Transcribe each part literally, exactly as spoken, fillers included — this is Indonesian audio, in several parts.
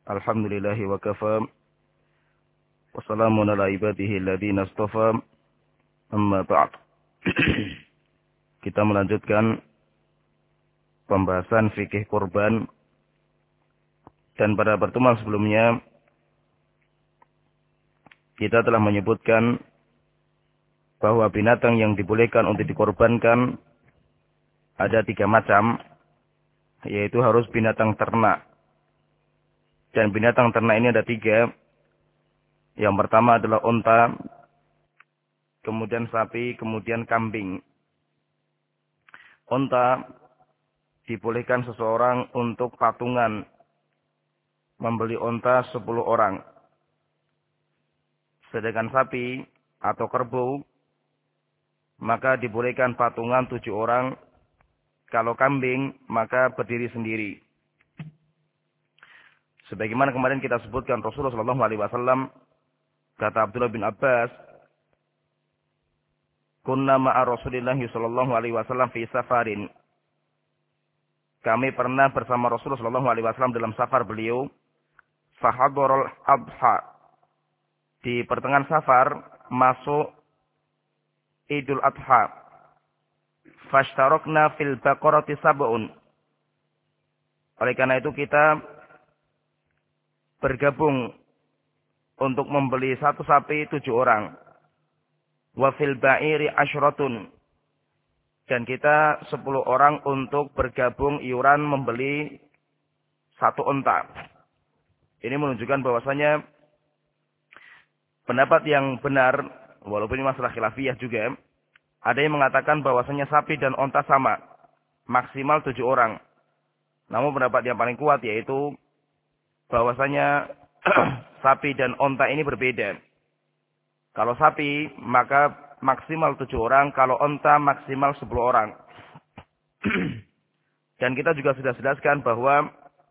Alhamdulillahi wa kafa. Wassalamun ala ibadihi alladhina astafa. Amma ba'd. Kita melanjutkan pembahasan fikih kurban. Dan pada pertemuan sebelumnya kita telah menyebutkan bahwa binatang yang dibolehkan untuk dikorbankan ada tiga macam, yaitu harus binatang ternak. Dan binatang ternak ini ada tiga. Yang pertama adalah unta, kemudian sapi, kemudian kambing. Unta dibolehkan seseorang untuk patungan, membeli unta sepuluh orang. Sedangkan sapi atau kerbau, maka dibolehkan patungan tujuh orang. Kalau kambing, maka berdiri sendiri. Sebagaimana kemarin kita sebutkan Rasulullah shallallahu alaihi wasallam, kata Abdullah bin Abbas, kunna ma'a Rasulillah shallallahu alaihi wasallam fi safarin. Kami pernah bersama Rasulullah shallallahu alaihi wasallam dalam safar beliau. Fahadharul adha. Di pertengahan safar masuk Idul Adha. Fashtarokna fil baqarati sab'un. Oleh karena itu kita bergabung untuk membeli satu sapi tujuh orang. Wa fil ba'iri asyratun. Dan kita sepuluh orang untuk bergabung iuran membeli satu unta. Ini menunjukkan bahwasanya pendapat yang benar, walaupun ini masalah khilafiyah juga, ada yang mengatakan bahwasanya sapi dan unta sama, maksimal tujuh orang. Namun pendapat yang paling kuat yaitu bahwasanya sapi dan unta ini berbeda. Kalau sapi maka maksimal tujuh orang, kalau unta maksimal sepuluh orang. Dan kita juga sudah jelaskan bahwa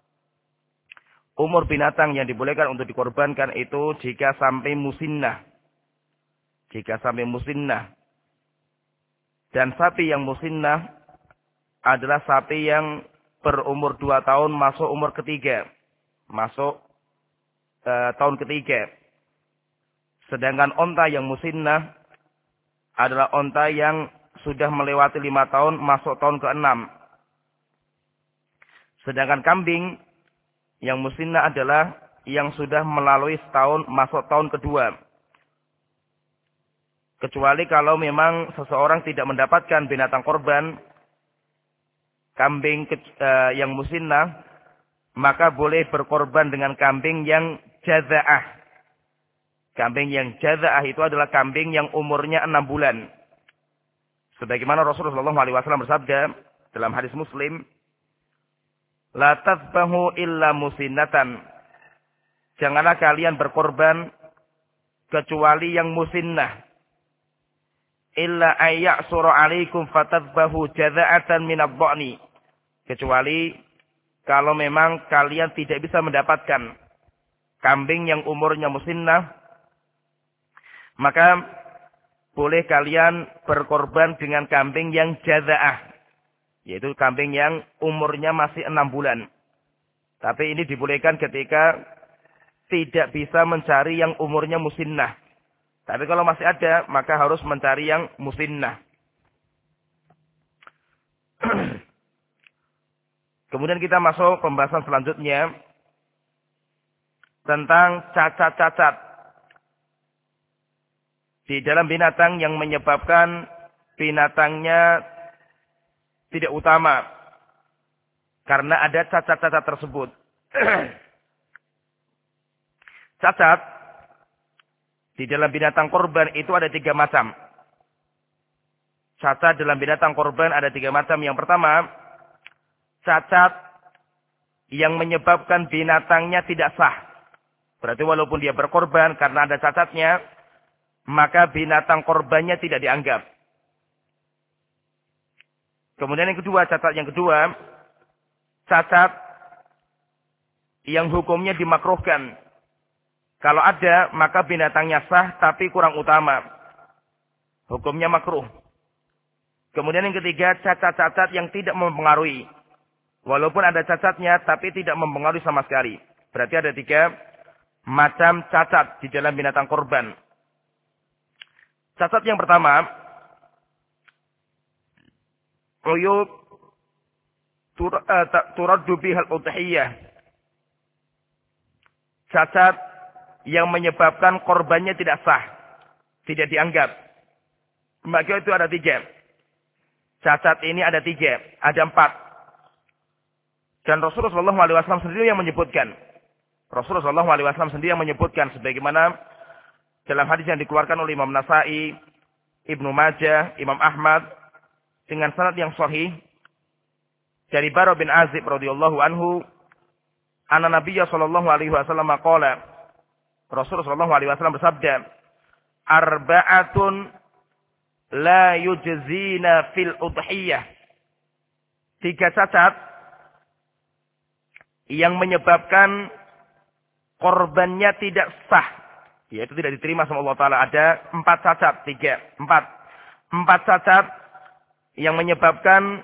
umur binatang yang dibolehkan untuk dikorbankan itu jika sampai musinnah. Jika sampai musinnah. Dan sapi yang musinnah adalah sapi yang berumur dua tahun masuk umur ketiga. Masuk e, tahun ketiga. Sedangkan onta yang musinnah adalah onta yang sudah melewati lima tahun masuk tahun keenam. Sedangkan kambing yang musinnah adalah yang sudah melalui setahun masuk tahun kedua. Kecuali kalau memang seseorang tidak mendapatkan binatang korban, kambing uh, yang musinnah, maka boleh berkorban dengan kambing yang jaza'ah. Kambing yang jaza'ah itu adalah kambing yang umurnya enam bulan. Sebagaimana Rasulullah shallallahu alaihi wasallam bersabda dalam hadis Muslim, la tadbahu illa musinnatan. Janganlah kalian berkorban kecuali yang musinnah. Illa ayya'sura alaikum fatadbahu jaza'atan minad dha'ni. Kecuali kalau memang kalian tidak bisa mendapatkan kambing yang umurnya musinnah, maka boleh kalian berkorban dengan kambing yang jaza'ah, yaitu kambing yang umurnya masih enam bulan. Tapi ini dibolehkan ketika tidak bisa mencari yang umurnya musinnah. Tapi kalau masih ada, maka harus mencari yang musinnah. Kemudian kita masuk pembahasan selanjutnya tentang cacat-cacat di dalam binatang yang menyebabkan binatangnya tidak utama karena ada cacat-cacat tersebut. Cacat di dalam binatang korban itu ada tiga macam. Cacat dalam binatang korban ada tiga macam. Yang pertama, cacat yang menyebabkan binatangnya tidak sah. Berarti walaupun dia berkorban karena ada cacatnya, maka binatang korbannya tidak dianggap. Kemudian yang kedua, cacat yang kedua, cacat yang hukumnya dimakruhkan. Kalau ada, maka binatangnya sah tapi kurang utama. Hukumnya makruh. Kemudian yang ketiga, cacat-cacat yang tidak mempengaruhi. Walaupun ada cacatnya, tapi tidak mempengaruhi sama sekali. Berarti ada tiga macam cacat di dalam binatang korban. Cacat yang pertama, uyub turaddu bihal udhiyah. Cacat yang menyebabkan korbannya tidak sah, tidak dianggap. Maka itu ada tiga. Cacat ini ada tiga, ada empat. Dan Rasulullah shallallahu alaihi wasallam sendiri yang menyebutkan. Rasulullah shallallahu alaihi wasallam sendiri yang menyebutkan sebagaimana dalam hadis yang dikeluarkan oleh Imam Nasai, Ibnu Majah, Imam Ahmad dengan sanad yang sahih dari Bara bin Azib radhiyallahu anhu, anna Nabiyya sallallahu alaihi wasallam qala, Rasulullah sallallahu alaihi wasallam bersabda, arba'atun la yujzina fil udhiyah. Tiga cacat yang menyebabkan korbannya tidak sah, yaitu tidak diterima sama Allah Ta'ala. Ada empat cacat, tiga, empat. Empat cacat yang menyebabkan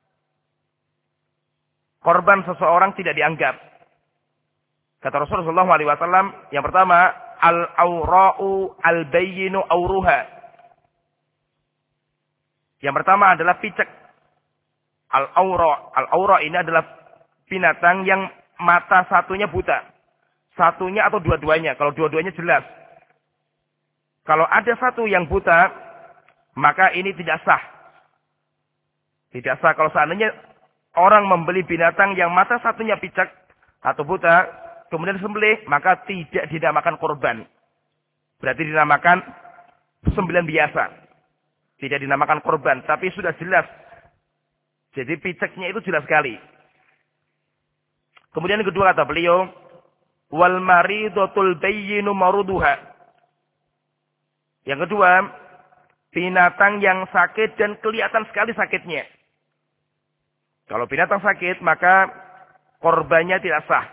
korban seseorang tidak dianggap. Kata Rasulullah shallallahu alaihi wasallam, yang pertama, al-aura'u al-bayyinu auruha. Yang pertama adalah picek. Al-aura. Al-aura ini adalah binatang yang mata satunya buta. Satunya atau dua-duanya. Kalau dua-duanya jelas. Kalau ada satu yang buta, maka ini tidak sah. Tidak sah kalau seandainya orang membeli binatang yang mata satunya picek atau buta, kemudian disembelih, maka tidak dinamakan korban. Berarti dinamakan sembelihan biasa. Tidak dinamakan korban, tapi sudah jelas. Jadi piceknya itu jelas sekali. Kemudian yang kedua kata beliau, wal maridatul bayyinu maruduha. Yang kedua, binatang yang sakit dan kelihatan sekali sakitnya. Kalau binatang sakit, maka korbannya tidak sah.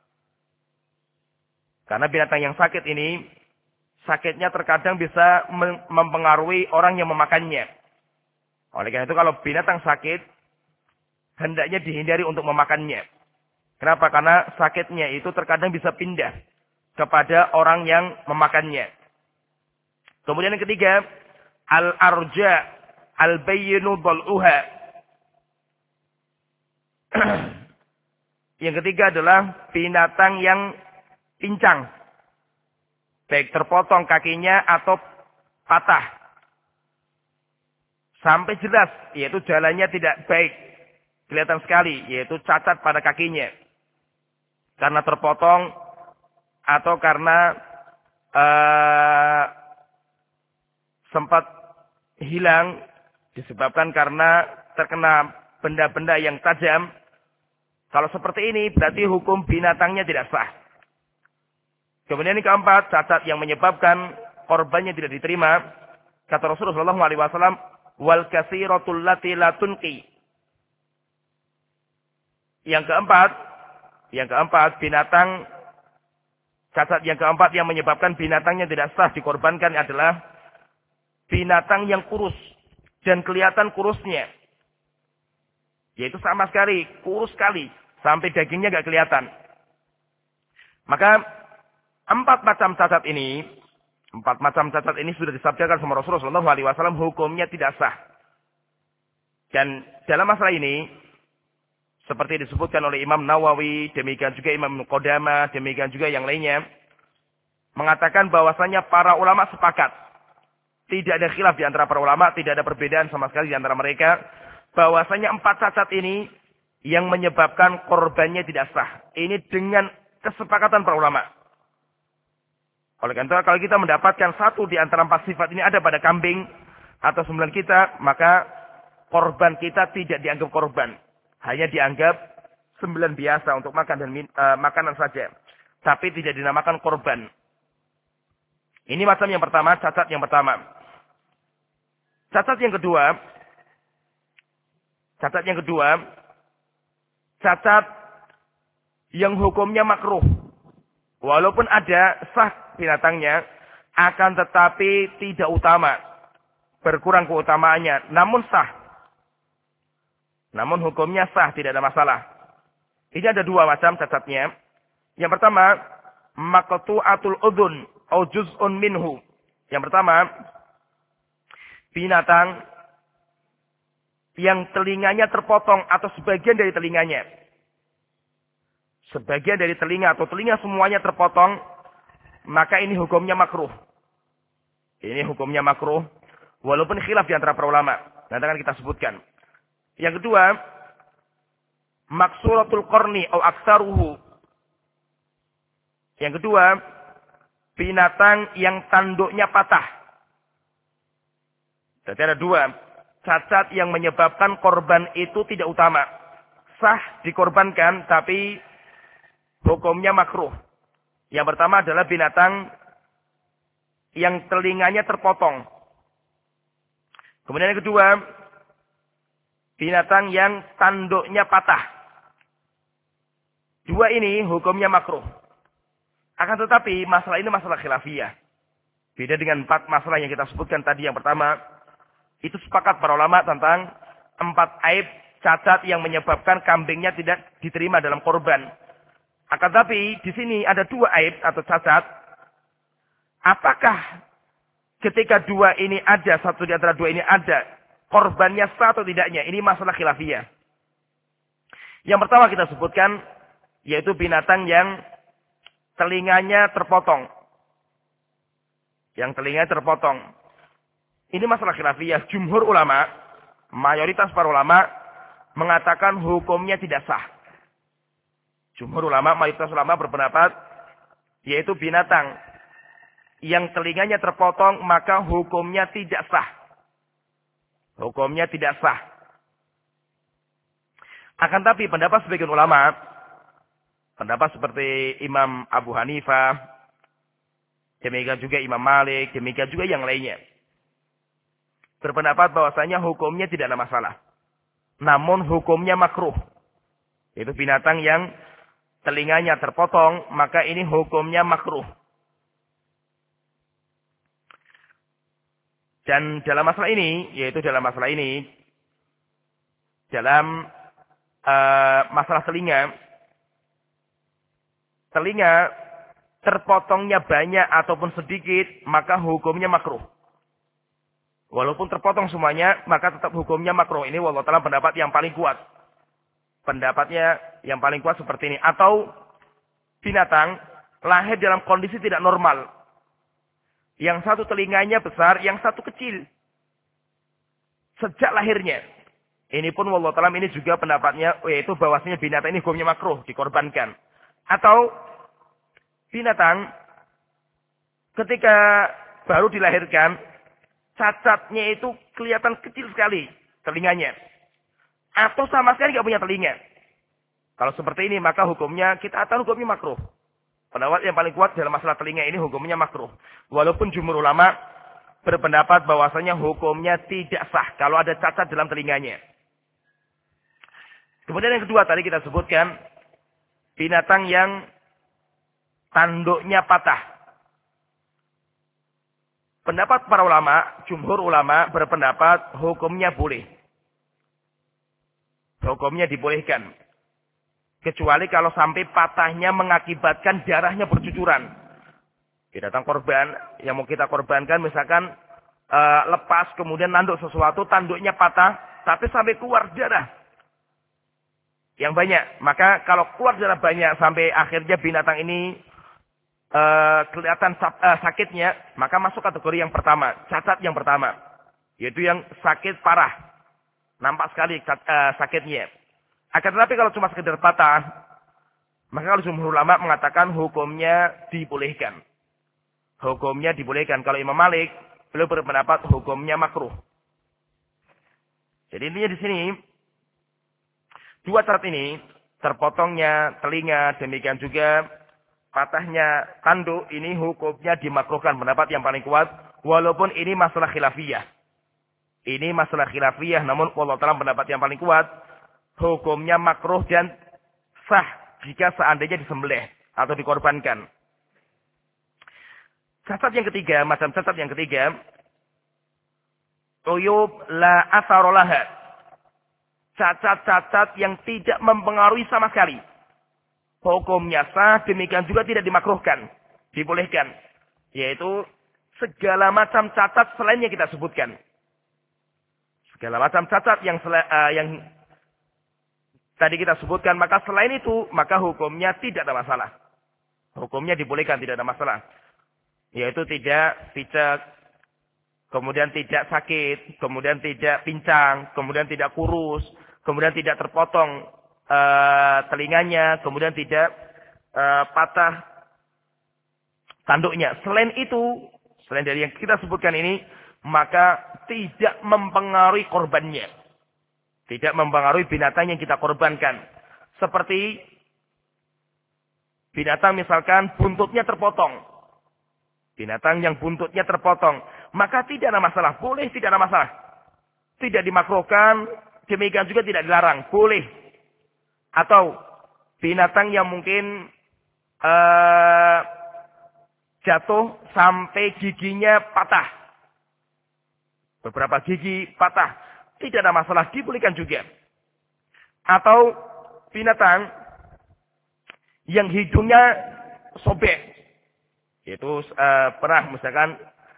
Karena binatang yang sakit ini, sakitnya terkadang bisa mempengaruhi orang yang memakannya. Oleh karena itu, kalau binatang sakit, hendaknya dihindari untuk memakannya. Kenapa? Karena sakitnya itu terkadang bisa pindah kepada orang yang memakannya. Kemudian yang ketiga, al-arja al-bayyinu dhal'uha. Yang ketiga adalah binatang yang pincang. Baik terpotong kakinya atau patah. Sampai jelas, yaitu jalannya tidak baik. Kelihatan sekali, yaitu cacat pada kakinya. Karena terpotong atau karena uh, sempat hilang disebabkan karena terkena benda-benda yang tajam. Kalau seperti ini berarti hukum binatangnya tidak sah. Kemudian yang keempat, cacat yang menyebabkan korbannya tidak diterima. Kata Rasulullah shallallahu alaihi wasallam, wal kasiratul lati la tunqi. Yang keempat, yang keempat binatang cacat yang keempat yang menyebabkan binatangnya tidak sah dikorbankan adalah binatang yang kurus dan kelihatan kurusnya. Yaitu sama sekali, kurus sekali. Sampai dagingnya gak kelihatan. Maka, empat macam cacat ini, empat macam cacat ini sudah disabdakan sama Rasulullah shallallahu alaihi wasallam, hukumnya tidak sah. Dan dalam masalah ini, seperti disebutkan oleh Imam Nawawi, demikian juga Imam Qudamah, demikian juga yang lainnya, mengatakan bahwasanya para ulama sepakat. Tidak ada khilaf di antara para ulama, tidak ada perbedaan sama sekali di antara mereka, bahwasanya empat cacat ini yang menyebabkan korbannya tidak sah. Ini dengan kesepakatan para ulama. Oleh karena itu, kalau kita mendapatkan satu di antara empat sifat ini ada pada kambing atau sembelihan kita, maka korban kita tidak dianggap korban. Hanya dianggap sembelihan biasa untuk makan dan uh, makanan saja. Tapi tidak dinamakan korban. Ini macam yang pertama, cacat yang pertama. Cacat yang kedua, cacat yang kedua, cacat yang hukumnya makruh. Walaupun ada sah binatangnya, akan tetapi tidak utama. Berkurang keutamaannya, namun sah. Namun hukumnya sah, tidak ada masalah. Ini ada dua macam cacatnya. Yang pertama, maqtu'atul udhun atau juz'un minhu. Yang pertama, binatang yang telinganya terpotong atau sebagian dari telinganya. Sebagian dari telinga atau telinga semuanya terpotong, maka ini hukumnya makruh. Ini hukumnya makruh, walaupun khilaf di antara para ulama. Nanti akan kita sebutkan. Yang kedua, maksuratul qarni atau aksaruhu. Yang kedua, binatang yang tanduknya patah. Jadi ada dua. Cacat yang menyebabkan korban itu tidak utama. Sah dikorbankan, tapi hukumnya makruh. Yang pertama adalah binatang yang telinganya terpotong. Kemudian yang kedua, binatang yang tanduknya patah. Dua ini hukumnya makruh. Akan tetapi masalah ini masalah khilafiyah. Beda dengan empat masalah yang kita sebutkan tadi. Yang pertama, itu sepakat para ulama tentang empat aib cacat yang menyebabkan kambingnya tidak diterima dalam korban. Akan tetapi di sini ada dua aib atau cacat. Apakah ketika dua ini ada, satu di antara dua ini ada, korbannya sah atau tidaknya? Ini masalah khilafiyah. Yang pertama kita sebutkan, yaitu binatang yang telinganya terpotong. Yang telinganya terpotong. Ini masalah khilafiyah. Jumhur ulama, mayoritas para ulama, mengatakan hukumnya tidak sah. Jumhur ulama, mayoritas ulama berpendapat, yaitu binatang yang telinganya terpotong, maka hukumnya tidak sah. Hukumnya tidak sah. Akan tapi pendapat sebagian ulama, pendapat seperti Imam Abu Hanifah, demikian juga Imam Malik, demikian juga yang lainnya, berpendapat bahwasanya hukumnya tidak ada masalah. Namun hukumnya makruh. Itu binatang yang telinganya terpotong, maka ini hukumnya makruh. Dan dalam masalah ini, yaitu dalam masalah ini, dalam uh, masalah telinga, telinga terpotongnya banyak ataupun sedikit, maka hukumnya makruh. Walaupun terpotong semuanya, maka tetap hukumnya makruh. Ini wallahu ta'ala pendapat yang paling kuat. Pendapatnya yang paling kuat seperti ini. Atau binatang lahir dalam kondisi tidak normal. Yang satu telinganya besar, yang satu kecil. Sejak lahirnya. Ini pun wallahu ta'ala ini juga pendapatnya, yaitu bahwasanya binatang ini hukumnya makruh, dikorbankan. Atau binatang ketika baru dilahirkan, cacatnya itu kelihatan kecil sekali telinganya. Atau sama sekali nggak punya telinga. Kalau seperti ini maka hukumnya kita tahu hukumnya makruh. Pendapat yang paling kuat dalam masalah telinga ini hukumnya makruh. Walaupun jumhur ulama berpendapat bahwasanya hukumnya tidak sah kalau ada cacat dalam telinganya. Kemudian yang kedua tadi kita sebutkan binatang yang tanduknya patah. Pendapat para ulama, jumhur ulama berpendapat hukumnya boleh. Hukumnya dibolehkan. Kecuali kalau sampai patahnya mengakibatkan darahnya bercucuran. Binatang korban yang mau kita korbankan misalkan uh, lepas kemudian nanduk sesuatu, tanduknya patah, tapi sampai keluar darah yang banyak. Maka kalau keluar darah banyak sampai akhirnya binatang ini Uh, kelihatan uh, sakitnya, maka masuk kategori yang pertama, cacat yang pertama, yaitu yang sakit parah, nampak sekali uh, sakitnya. Akan tetapi kalau cuma sekedar patah, maka kalau jumhur ulama mengatakan hukumnya dibolehkan. Hukumnya dibolehkan. Kalau Imam Malik, beliau berpendapat hukumnya makruh. Jadi intinya di sini dua syarat ini, terpotongnya telinga, demikian juga patahnya tanduk, ini hukumnya dimakruhkan. Pendapat yang paling kuat. Walaupun ini masalah khilafiyah. Ini masalah khilafiyah. Namun Allah Ta'ala pendapat yang paling kuat. Hukumnya makruh dan sah jika seandainya disembelih atau dikorbankan. Cacat yang ketiga. Macam cacat yang ketiga. Uyub la asarolaha. Cacat-cacat yang tidak mempengaruhi sama sekali. hukumnya sah, demikian juga tidak dimakruhkan, dibolehkan. Yaitu segala macam cacat selain yang kita sebutkan. Segala macam cacat yang uh, yang tadi kita sebutkan, maka selain itu, maka hukumnya tidak ada masalah. Hukumnya dibolehkan, tidak ada masalah. Yaitu tidak picek, kemudian tidak sakit, kemudian tidak pincang, kemudian tidak kurus, kemudian tidak terpotong uh, telinganya, kemudian tidak uh, patah tanduknya. Selain itu, selain dari yang kita sebutkan ini, maka tidak mempengaruhi korbannya. Tidak mempengaruhi binatang yang kita korbankan. Seperti binatang misalkan buntutnya terpotong. Binatang yang buntutnya terpotong. Maka tidak ada masalah. Boleh, tidak ada masalah. Tidak dimakruhkan, demikian juga tidak dilarang. Boleh. Atau binatang yang mungkin uh, jatuh sampai giginya patah. Beberapa gigi patah. Tidak ada masalah, dibolehkan juga. Atau binatang yang hidungnya sobek. Yaitu uh, pernah misalkan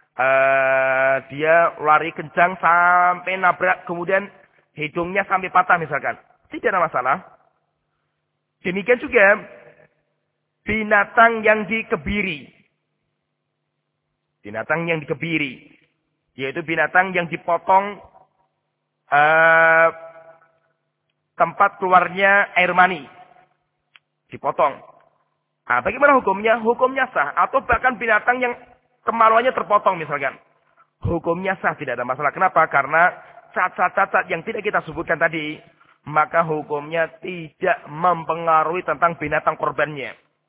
uh, dia lari kencang sampai nabrak, kemudian hidungnya sampai patah misalkan. Tidak ada masalah. Demikian juga binatang yang dikebiri. Binatang yang dikebiri. Yaitu binatang yang dipotong uh, tempat keluarnya air mani. Dipotong. Nah, bagaimana hukumnya? Hukumnya sah. Atau bahkan binatang yang kemaluannya terpotong misalkan. Hukumnya sah, tidak ada masalah. Kenapa? Karena cacat-cacat yang tidak kita sebutkan tadi, maka hukumnya tidak mempengaruhi tentang binatang korbannya.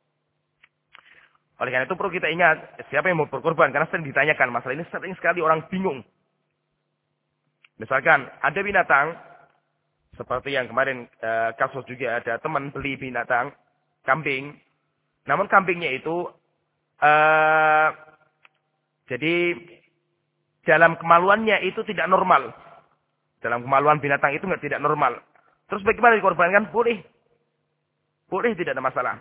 Oleh karena itu perlu kita ingat, siapa yang mau berkorban? Karena sering ditanyakan, masalah ini sering sekali orang bingung. Misalkan, ada binatang, seperti yang kemarin e, kasus juga ada teman beli binatang, kambing. Namun kambingnya itu, e, jadi dalam kemaluannya itu tidak normal. Dalam kemaluan binatang itu nggak tidak normal. Terus bagaimana dikorbankan? Boleh. Boleh, tidak ada masalah.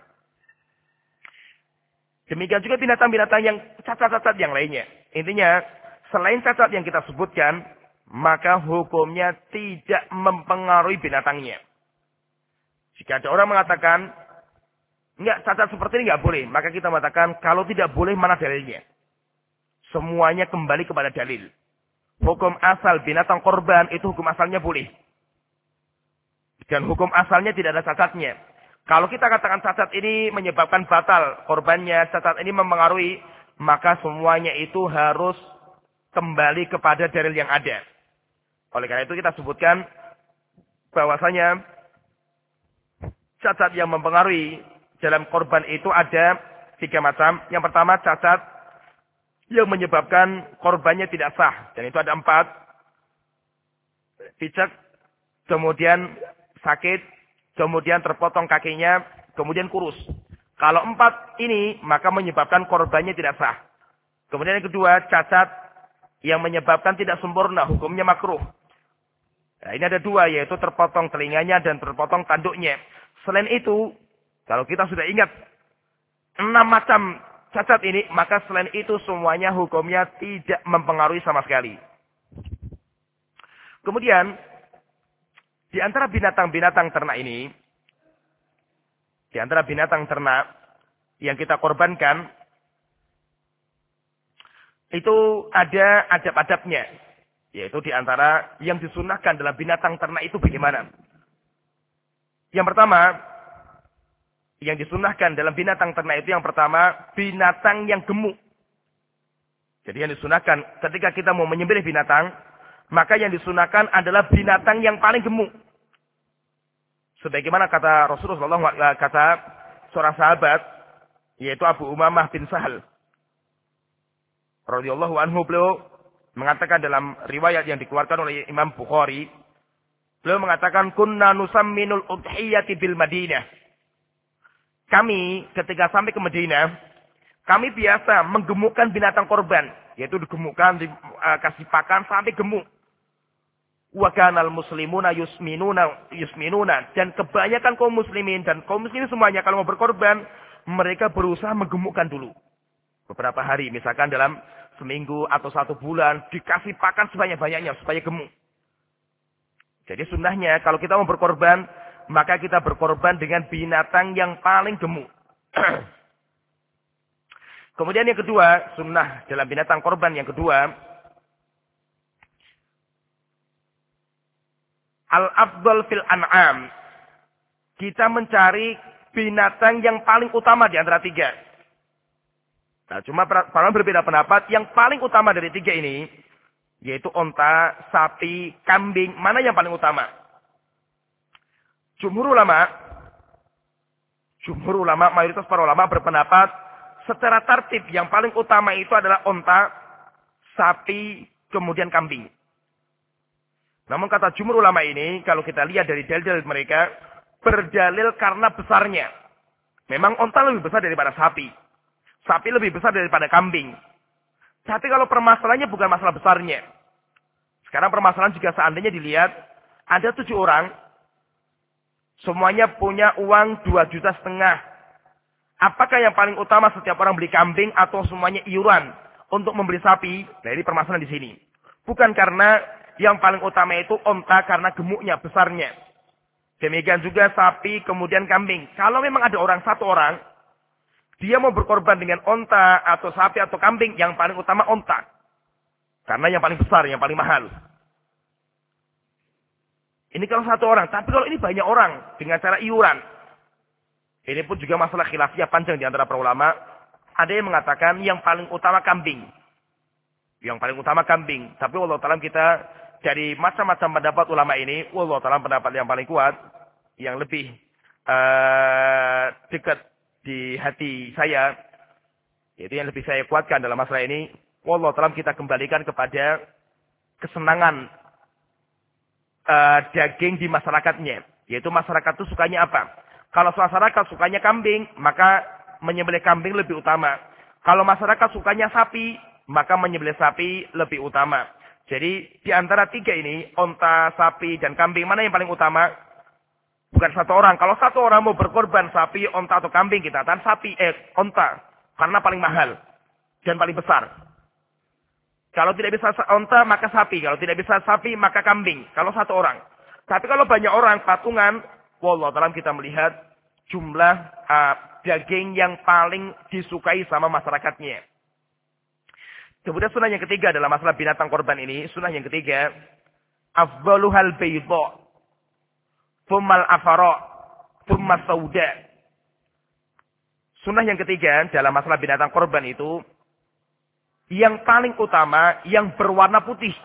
Demikian juga binatang-binatang yang cacat-cacat yang lainnya. Intinya, selain cacat yang kita sebutkan, maka hukumnya tidak mempengaruhi binatangnya. Jika ada orang mengatakan, enggak, cacat seperti ini enggak boleh, maka kita mengatakan, kalau tidak boleh, mana dalilnya? Semuanya kembali kepada dalil. Hukum asal binatang korban, itu hukum asalnya boleh. Dan hukum asalnya tidak ada cacatnya. Kalau kita katakan cacat ini menyebabkan batal korbannya, cacat ini mempengaruhi, maka semuanya itu harus kembali kepada dalil yang ada. Oleh karena itu kita sebutkan bahwasanya cacat yang mempengaruhi dalam korban itu ada tiga macam. Yang pertama cacat yang menyebabkan korbannya tidak sah. Dan itu ada empat. Picek, kemudian sakit, kemudian terpotong kakinya, kemudian kurus. Kalau empat ini, maka menyebabkan korbannya tidak sah. Kemudian yang kedua, cacat yang menyebabkan tidak sempurna, hukumnya makruh. Nah, ini ada dua, yaitu terpotong telinganya dan terpotong tanduknya. Selain itu, kalau kita sudah ingat enam macam cacat ini, maka selain itu semuanya hukumnya tidak mempengaruhi sama sekali. Kemudian, di antara binatang-binatang ternak ini, di antara binatang ternak yang kita korbankan, itu ada adab-adabnya. Yaitu di antara yang disunahkan dalam binatang ternak itu bagaimana. Yang pertama, yang disunahkan dalam binatang ternak itu yang pertama, binatang yang gemuk. Jadi yang disunahkan ketika kita mau menyembelih binatang, maka yang disunahkan adalah binatang yang paling gemuk. Sebagaimana kata Rasulullah, kata seorang sahabat, yaitu Abu Umamah bin Sahal radhiyallahu anhu, beliau mengatakan dalam riwayat yang dikeluarkan oleh Imam Bukhari, beliau mengatakan, kunna nusamminul udhiyati bil Madinah. Kami ketika sampai ke Madinah, kami biasa menggemukkan binatang korban, yaitu digemukkan, dikasih pakan sampai gemuk. Wa kanal muslimuna yusminuna yusminuna, dan kebanyakan kaum muslimin dan kaum muslimin semuanya kalau mau berkorban, mereka berusaha menggemukkan dulu. Beberapa hari, misalkan dalam seminggu atau satu bulan, dikasih pakan sebanyak-banyaknya supaya gemuk. Jadi sunnahnya kalau kita mau berkorban, maka kita berkorban dengan binatang yang paling gemuk. Kemudian yang kedua, sunnah dalam binatang korban yang kedua, al-afdal fil an'am. Kita mencari binatang yang paling utama di antara tiga. Nah, cuma para berbeda pendapat, yang paling utama dari tiga ini, yaitu onta, sapi, kambing, mana yang paling utama? Jumhur ulama, jumhur ulama, mayoritas para ulama berpendapat, secara tertib yang paling utama itu adalah onta, sapi, kemudian kambing. Namun kata jumhur ulama ini, kalau kita lihat dari dalil-dalil mereka, berdalil karena besarnya. Memang onta lebih besar daripada sapi. Sapi lebih besar daripada kambing. Tapi kalau permasalahannya bukan masalah besarnya. Sekarang permasalahan jika seandainya dilihat, ada tujuh orang, semuanya punya uang dua juta setengah. Apakah yang paling utama setiap orang beli kambing atau semuanya iuran untuk membeli sapi? Nah, ini permasalahan di sini. Bukan karena yang paling utama itu onta karena gemuknya, besarnya. Demikian juga sapi, kemudian kambing. Kalau memang ada orang, satu orang, dia mau berkorban dengan onta atau sapi atau kambing, yang paling utama onta. Karena yang paling besar, yang paling mahal. Ini kalau satu orang. Tapi kalau ini banyak orang dengan cara iuran. Ini pun juga masalah khilafiyah panjang di antara para ulama. Ada yang mengatakan yang paling utama kambing. Yang paling utama kambing. Tapi wallahu ta'ala kita dari macam-macam pendapat ulama ini, wallahu ta'ala pendapat yang paling kuat, yang lebih uh, dekat di hati saya, yaitu yang lebih saya kuatkan dalam masalah ini, wallahu ta'ala kita kembalikan kepada kesenangan uh, daging di masyarakatnya. Yaitu masyarakat itu sukanya apa? Kalau masyarakat sukanya kambing, maka menyembelih kambing lebih utama. Kalau masyarakat sukanya sapi, maka menyembelih sapi lebih utama. Jadi di antara tiga ini, onta, sapi, dan kambing, mana yang paling utama? Bukan satu orang. Kalau satu orang mau berkorban sapi, onta, atau kambing, kita katakan sapi, eh, onta. Karena paling mahal. Dan paling besar. Kalau tidak bisa onta, maka sapi. Kalau tidak bisa sapi, maka kambing. Kalau satu orang. Tapi kalau banyak orang, patungan, wallahu ta'ala kita melihat jumlah uh, daging yang paling disukai sama masyarakatnya. Kemudian sunnah yang ketiga dalam masalah binatang korban ini, sunnah yang ketiga, afdaluhal bayda, thummal afara, thumma sauda. Sunnah yang ketiga dalam masalah binatang korban itu, yang paling utama yang berwarna putih.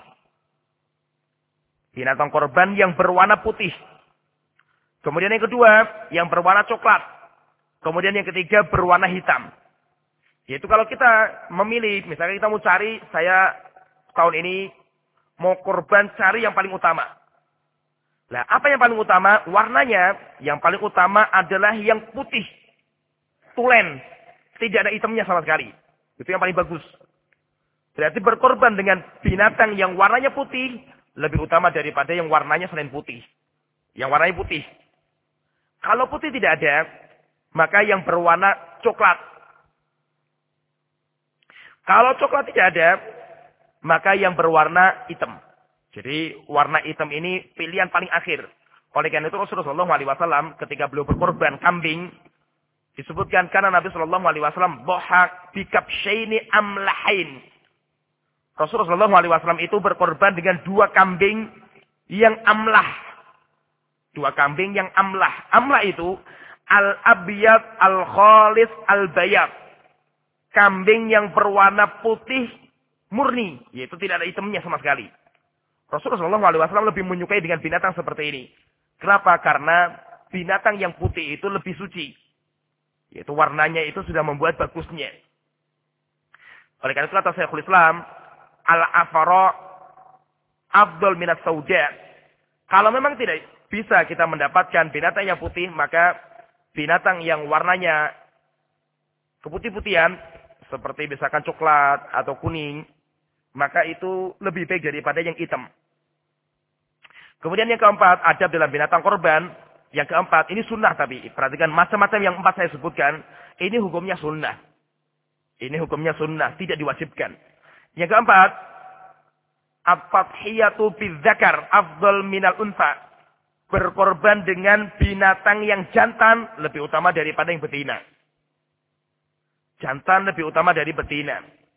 Binatang korban yang berwarna putih. Kemudian yang kedua, yang berwarna coklat. Kemudian yang ketiga, berwarna hitam. Yaitu kalau kita memilih, misalnya kita mau cari, saya tahun ini mau korban cari yang paling utama. Nah, apa yang paling utama? Warnanya yang paling utama adalah yang putih. Tulen. Tidak ada hitamnya sama sekali. Itu yang paling bagus. Berarti berkorban dengan binatang yang warnanya putih, lebih utama daripada yang warnanya selain putih. Yang warnanya putih. Kalau putih tidak ada, maka yang berwarna coklat. Kalau coklat tidak ada, maka yang berwarna hitam. Jadi warna hitam ini pilihan paling akhir. Oleh karena itu Rasulullah shallallahu alaihi wasallam ketika beliau berkorban kambing, disebutkan karena Nabi shallallahu alaihi wasallam bohak bikabsyaini amlahain. Rasulullah shallallahu alaihi wasallam itu berkorban dengan dua kambing yang amlah. Dua kambing yang amlah. Amlah itu al-abyad al-khalis al-bayad. Kambing yang berwarna putih murni. Yaitu tidak ada hitamnya sama sekali. Rasulullah shallallahu alaihi wasallam lebih menyukai dengan binatang seperti ini. Kenapa? Karena binatang yang putih itu lebih suci. Yaitu warnanya itu sudah membuat bagusnya. Oleh karena itu kata Syekhul Islam, al-afara afdal minat sauda. Kalau memang tidak bisa kita mendapatkan binatang yang putih, maka binatang yang warnanya keputih-putihan, seperti misalkan coklat atau kuning, maka itu lebih baik daripada yang hitam. Kemudian yang keempat, adab dalam binatang korban. Yang keempat, ini sunnah tapi. Perhatikan macam-macam yang empat saya sebutkan. Ini hukumnya sunnah. Ini hukumnya sunnah, tidak diwajibkan. Yang keempat, at-tadhiyatu bidzakar afdal minal unsa. Berkorban dengan binatang yang jantan lebih utama daripada yang betina. Jantan lebih utama dari betina.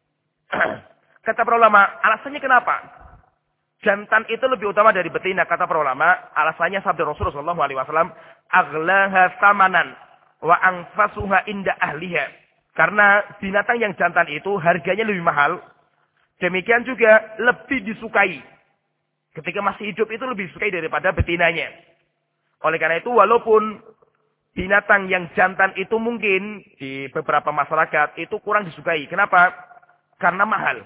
Kata para ulama, alasannya kenapa? Jantan itu lebih utama dari betina. Kata para ulama, alasannya sabda Rasulullah shallallahu alaihi wasallam, aghlaha samanan wa anfasuha inda ahliha. Karena binatang yang jantan itu harganya lebih mahal. Demikian juga lebih disukai. Ketika masih hidup itu lebih disukai daripada betinanya. Oleh karena itu, walaupun binatang yang jantan itu mungkin di beberapa masyarakat itu kurang disukai. Kenapa? Karena mahal.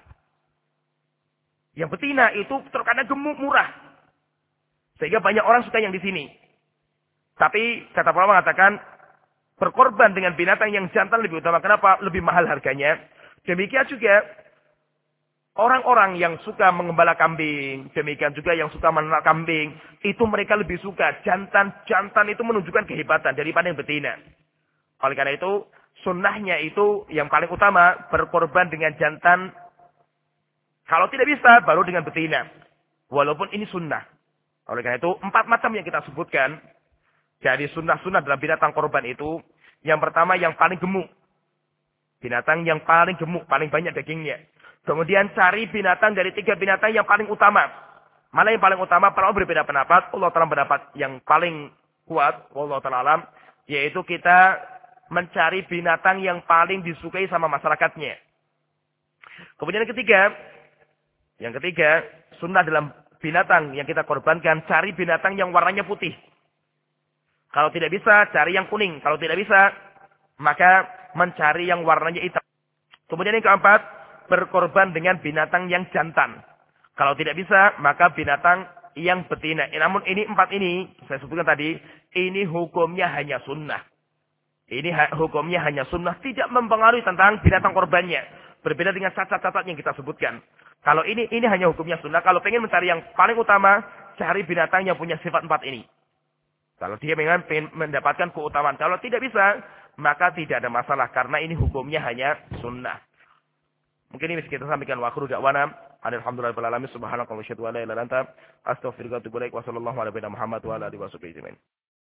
Yang betina itu terkadang gemuk murah. Sehingga banyak orang suka yang di sini. Tapi kata para ulama mengatakan berkorban dengan binatang yang jantan lebih utama. Kenapa? Lebih mahal harganya. Demikian juga orang-orang yang suka mengembala kambing, demikian juga yang suka menernak kambing, itu mereka lebih suka jantan-jantan itu menunjukkan kehebatan daripada yang betina. Oleh karena itu, sunnahnya itu yang paling utama berkorban dengan jantan. Kalau tidak bisa, baru dengan betina. Walaupun ini sunnah. Oleh karena itu, empat macam yang kita sebutkan dari sunnah-sunnah dalam binatang korban itu, yang pertama yang paling gemuk. Binatang yang paling gemuk, paling banyak dagingnya. Kemudian cari binatang dari tiga binatang yang paling utama. Mana yang paling utama? Para ulama berbeda pendapat. Allah Ta'ala pendapat yang paling kuat. Allah Ta'ala alam. Yaitu kita mencari binatang yang paling disukai sama masyarakatnya. Kemudian yang ketiga. Yang ketiga. Sunnah dalam binatang yang kita korbankan. Cari binatang yang warnanya putih. Kalau tidak bisa, cari yang kuning. Kalau tidak bisa, maka mencari yang warnanya hitam. Kemudian yang keempat. Berkorban dengan binatang yang jantan. Kalau tidak bisa, maka binatang yang betina. Eh, namun ini empat ini, saya sebutkan tadi, ini hukumnya hanya sunnah. Ini ha hukumnya hanya sunnah, tidak mempengaruhi tentang binatang korbannya. Berbeda dengan cacat-cacat yang kita sebutkan. Kalau ini, ini hanya hukumnya sunnah. Kalau pengen mencari yang paling utama, cari binatang yang punya sifat empat ini. Kalau dia memang pengen mendapatkan keutamaan. Kalau tidak bisa, maka tidak ada masalah. Karena ini hukumnya hanya sunnah. Mungkin ini bisa kita sampaikan wa akhiru da'wana alhamdulillahirabbil alamin subhanakallahumma wa bihamdika asyhadu an la ilaha illa anta astaghfiruka wa atubu ilaik wa sallallahu ala nabiyyina Muhammad wa ala alihi wasallam.